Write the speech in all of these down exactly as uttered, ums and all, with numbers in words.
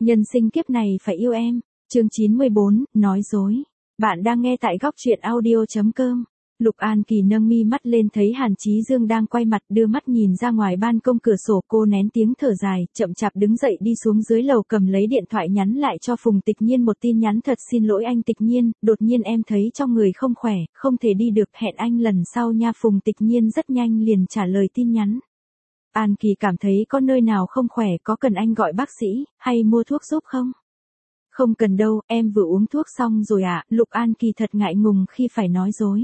Nhân sinh kiếp này phải yêu em. Chương chín mươi bốn, nói dối. Bạn đang nghe tại góc truyện audio.com. Lục An Kỳ nâng mi mắt lên thấy Hàn Chí Dương đang quay mặt đưa mắt nhìn ra ngoài ban công cửa sổ, cô nén tiếng thở dài, chậm chạp đứng dậy đi xuống dưới lầu cầm lấy điện thoại nhắn lại cho Phùng Tịch Nhiên một tin nhắn: thật xin lỗi anh Tịch Nhiên, đột nhiên em thấy trong người không khỏe, không thể đi được, hẹn anh lần sau nha. Phùng Tịch Nhiên rất nhanh liền trả lời tin nhắn. An Kỳ cảm thấy có nơi nào không khỏe, có cần anh gọi bác sĩ, hay mua thuốc giúp không? Không cần đâu, em vừa uống thuốc xong rồi ạ. Lục An Kỳ thật ngại ngùng khi phải nói dối.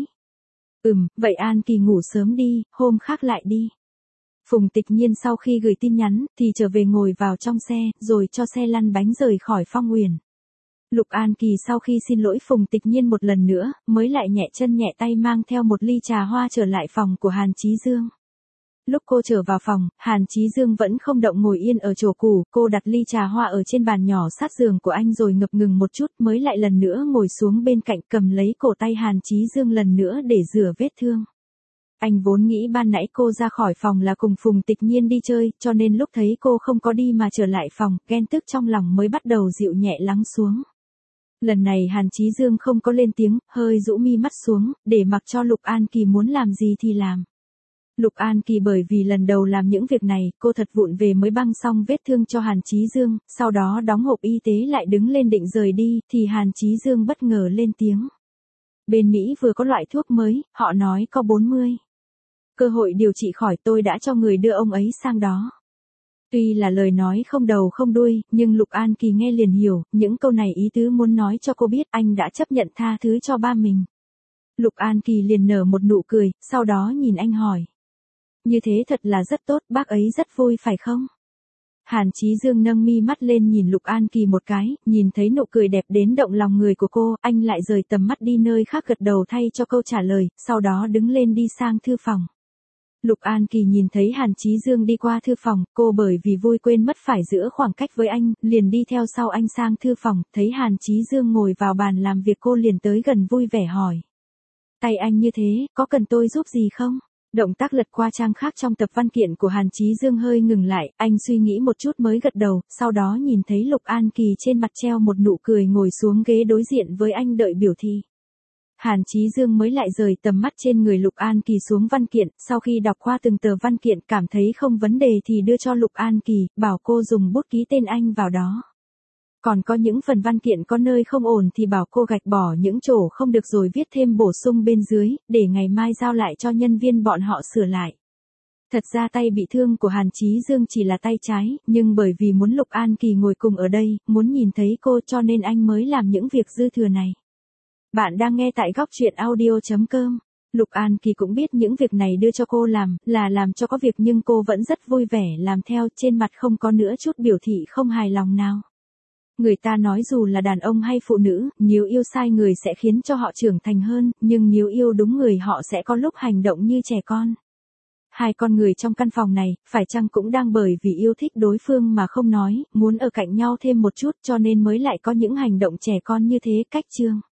Ừm, vậy An Kỳ ngủ sớm đi, hôm khác lại đi. Phùng Tịch Nhiên sau khi gửi tin nhắn, thì trở về ngồi vào trong xe, rồi cho xe lăn bánh rời khỏi Phong Uyển. Lục An Kỳ sau khi xin lỗi Phùng Tịch Nhiên một lần nữa, mới lại nhẹ chân nhẹ tay mang theo một ly trà hoa trở lại phòng của Hàn Chí Dương. Lúc cô trở vào phòng, Hàn Chí Dương vẫn không động ngồi yên ở chỗ cũ, cô đặt ly trà hoa ở trên bàn nhỏ sát giường của anh rồi ngập ngừng một chút mới lại lần nữa ngồi xuống bên cạnh cầm lấy cổ tay Hàn Chí Dương lần nữa để rửa vết thương. Anh vốn nghĩ ban nãy cô ra khỏi phòng là cùng Phùng Tịch Nhiên đi chơi, cho nên lúc thấy cô không có đi mà trở lại phòng, ghen tức trong lòng mới bắt đầu dịu nhẹ lắng xuống. Lần này Hàn Chí Dương không có lên tiếng, hơi rũ mi mắt xuống, để mặc cho Lục An Kỳ muốn làm gì thì làm. Lục An Kỳ bởi vì lần đầu làm những việc này, cô thật vụng về mới băng xong vết thương cho Hàn Chí Dương, sau đó đóng hộp y tế lại đứng lên định rời đi, thì Hàn Chí Dương bất ngờ lên tiếng. Bên Mỹ vừa có loại thuốc mới, họ nói có bốn mươi cơ hội điều trị khỏi, tôi đã cho người đưa ông ấy sang đó. Tuy là lời nói không đầu không đuôi, nhưng Lục An Kỳ nghe liền hiểu, những câu này ý tứ muốn nói cho cô biết anh đã chấp nhận tha thứ cho ba mình. Lục An Kỳ liền nở một nụ cười, sau đó nhìn anh hỏi. Như thế thật là rất tốt, bác ấy rất vui phải không? Hàn Chí Dương nâng mi mắt lên nhìn Lục An Kỳ một cái, nhìn thấy nụ cười đẹp đến động lòng người của cô, anh lại rời tầm mắt đi nơi khác gật đầu thay cho câu trả lời, sau đó đứng lên đi sang thư phòng. Lục An Kỳ nhìn thấy Hàn Chí Dương đi qua thư phòng, cô bởi vì vui quên mất phải giữ khoảng cách với anh, liền đi theo sau anh sang thư phòng, thấy Hàn Chí Dương ngồi vào bàn làm việc cô liền tới gần vui vẻ hỏi. Tay anh như thế, có cần tôi giúp gì không? Động tác lật qua trang khác trong tập văn kiện của Hàn Chí Dương hơi ngừng lại, anh suy nghĩ một chút mới gật đầu, sau đó nhìn thấy Lục An Kỳ trên mặt treo một nụ cười ngồi xuống ghế đối diện với anh đợi biểu thi. Hàn Chí Dương mới lại rời tầm mắt trên người Lục An Kỳ xuống văn kiện, sau khi đọc qua từng tờ văn kiện cảm thấy không vấn đề thì đưa cho Lục An Kỳ, bảo cô dùng bút ký tên anh vào đó. Còn có những phần văn kiện có nơi không ổn thì bảo cô gạch bỏ những chỗ không được rồi viết thêm bổ sung bên dưới, để ngày mai giao lại cho nhân viên bọn họ sửa lại. Thật ra tay bị thương của Hàn Chí Dương chỉ là tay trái, nhưng bởi vì muốn Lục An Kỳ ngồi cùng ở đây, muốn nhìn thấy cô cho nên anh mới làm những việc dư thừa này. Bạn đang nghe tại góc truyện audio.com. Lục An Kỳ cũng biết những việc này đưa cho cô làm, là làm cho có việc nhưng cô vẫn rất vui vẻ làm theo, trên mặt không có nữa chút biểu thị không hài lòng nào. Người ta nói dù là đàn ông hay phụ nữ, nếu yêu sai người sẽ khiến cho họ trưởng thành hơn, nhưng nếu yêu đúng người họ sẽ có lúc hành động như trẻ con. Hai con người trong căn phòng này, phải chăng cũng đang bởi vì yêu thích đối phương mà không nói, muốn ở cạnh nhau thêm một chút cho nên mới lại có những hành động trẻ con như thế. Cách chương